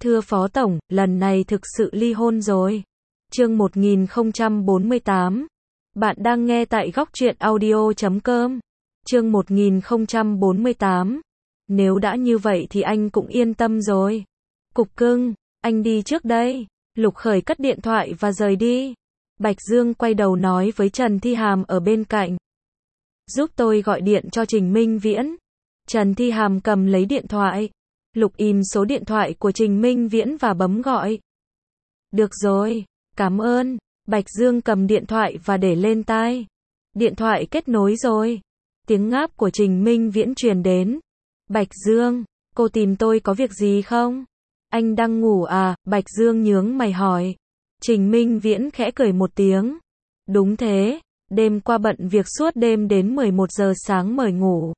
Thưa Phó Tổng, lần này thực sự ly hôn rồi. Chương 1048. Bạn đang nghe tại góc truyện audio.com. Chương 1048. Nếu đã như vậy thì anh cũng yên tâm rồi. Cục cưng, anh đi trước đây. Lục Khởi cất điện thoại và rời đi. Bạch Dương quay đầu nói với Trần Thi Hàm ở bên cạnh. Giúp tôi gọi điện cho Trình Minh Viễn. Trần Thi Hàm cầm lấy điện thoại. Lục im số điện thoại của Trình Minh Viễn và bấm gọi. Được rồi, cảm ơn. Bạch Dương cầm điện thoại và để lên tai. Điện thoại kết nối rồi. Tiếng ngáp của Trình Minh Viễn truyền đến. Bạch Dương, cô tìm tôi có việc gì không? Anh đang ngủ à? Bạch Dương nhướng mày hỏi. Trình Minh Viễn khẽ cười một tiếng. Đúng thế, đêm qua bận việc suốt đêm đến 11 giờ sáng mới ngủ.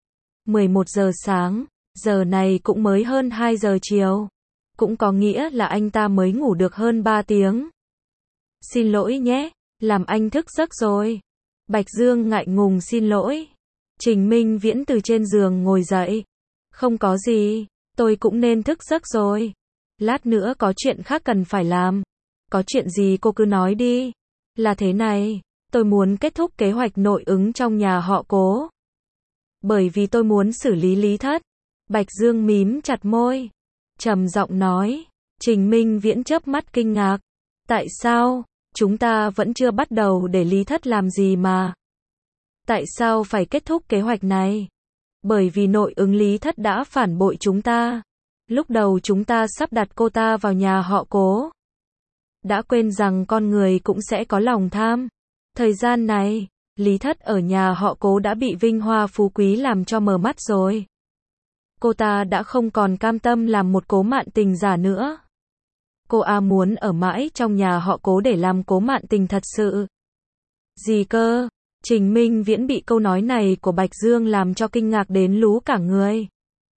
11 giờ sáng, giờ này cũng mới hơn 2 giờ chiều. Cũng có nghĩa là anh ta mới ngủ được hơn 3 tiếng. Xin lỗi nhé, làm anh thức giấc rồi. Bạch Dương ngại ngùng xin lỗi. Trình Minh Viễn từ trên giường ngồi dậy. Không có gì, tôi cũng nên thức giấc rồi. Lát nữa có chuyện khác cần phải làm. Có chuyện gì cô cứ nói đi. Là thế này, tôi muốn kết thúc kế hoạch nội ứng trong nhà họ Cố. Bởi vì tôi muốn xử lý Lý Thất. Bạch Dương mím chặt môi. Trầm giọng nói. Trình Minh Viễn chớp mắt kinh ngạc. Tại sao? Chúng ta vẫn chưa bắt đầu để Lý Thất làm gì mà. Tại sao phải kết thúc kế hoạch này? Bởi vì nội ứng Lý Thất đã phản bội chúng ta. Lúc đầu chúng ta sắp đặt cô ta vào nhà họ Cố. Đã quên rằng con người cũng sẽ có lòng tham. Thời gian này, Lý Thất ở nhà họ Cố đã bị vinh hoa phú quý làm cho mờ mắt rồi. Cô ta đã không còn cam tâm làm một Cố Mạn Tình giả nữa. Cô muốn ở mãi trong nhà họ Cố để làm Cố Mạn Tình thật sự. Gì cơ? Trình Minh Viễn bị câu nói này của Bạch Dương làm cho kinh ngạc đến lú cả người.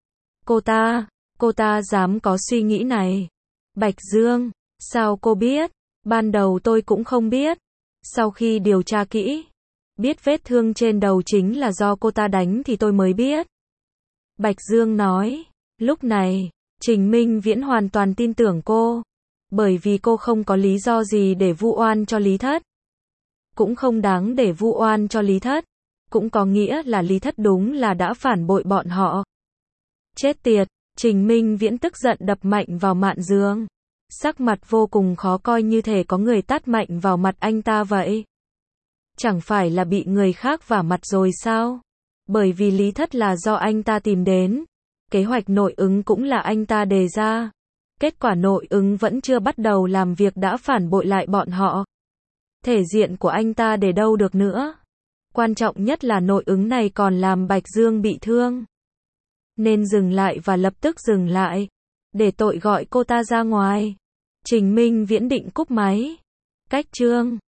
Cô ta dám có suy nghĩ này. Bạch Dương, sao cô biết? Ban đầu tôi cũng không biết. Sau khi điều tra kỹ, biết vết thương trên đầu chính là do cô ta đánh thì tôi mới biết. Bạch Dương nói, lúc này, Trình Minh Viễn hoàn toàn tin tưởng cô. Bởi vì cô không có lý do gì để vu oan cho Lý Thất. Cũng không đáng để vu oan cho Lý Thất. Cũng có nghĩa là Lý Thất đúng là đã phản bội bọn họ. Chết tiệt, Trình Minh Viễn tức giận đập mạnh vào mạn giường. Sắc mặt vô cùng khó coi như thể có người tát mạnh vào mặt anh ta vậy. Chẳng phải là bị người khác vả mặt rồi sao? Bởi vì Lý Thất là do anh ta tìm đến. Kế hoạch nội ứng cũng là anh ta đề ra. Kết quả nội ứng vẫn chưa bắt đầu làm việc đã phản bội lại bọn họ. Thể diện của anh ta để đâu được nữa. Quan trọng nhất là nội ứng này còn làm Bạch Dương bị thương. Nên dừng lại và lập tức dừng lại. Để tội gọi cô ta ra ngoài. Trình Minh Viễn định cúp máy. Cách chương